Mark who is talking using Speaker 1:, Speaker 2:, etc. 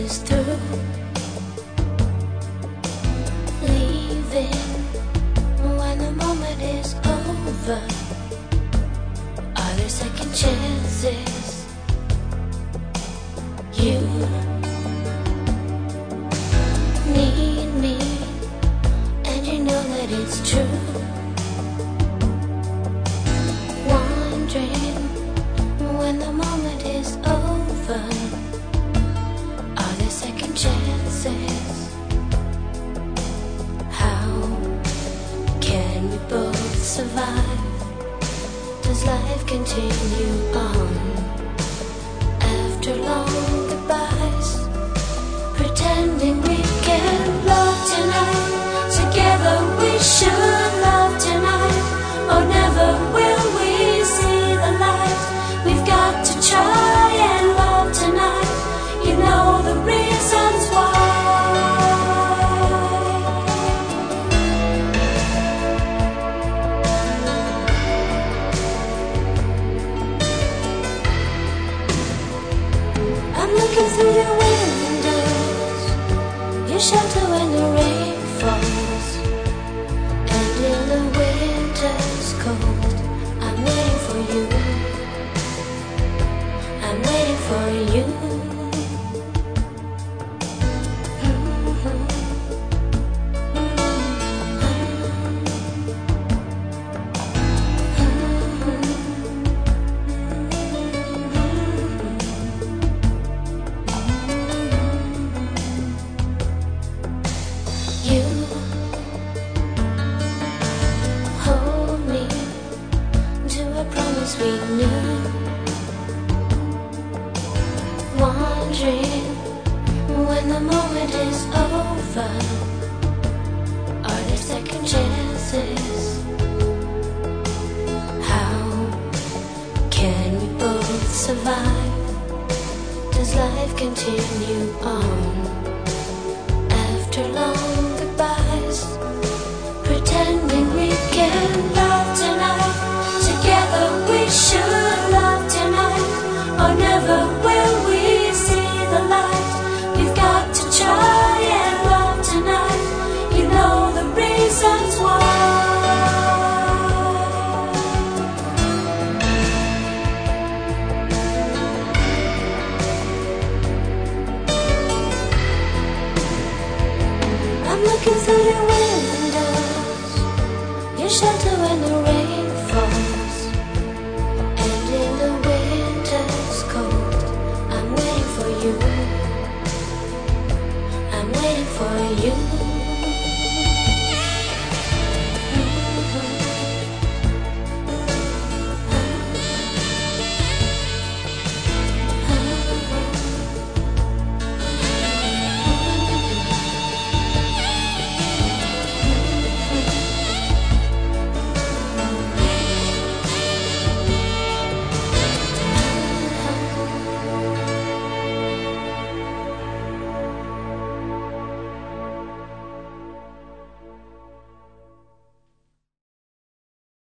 Speaker 1: is through, leaving when the moment is over. Are there second chances? You need me, and you know that it's true. Wondering when the moment is over, are there second chances? How can we both survive? Does life continue on after long goodbyes? Pretending we can love tonight, together we should love tonight. Oh, never will we see the light. We've got to try and love tonight. You know the reasons why. I'm looking through your windows, your shelter when the rain falls, and in the winter's cold, I'm waiting for you. I'm waiting for you. You hold me to a promise we knew. Wondering when the moment is over, are there second chances? How can we both survive? Does life continue on after long goodbyes? Pretending we can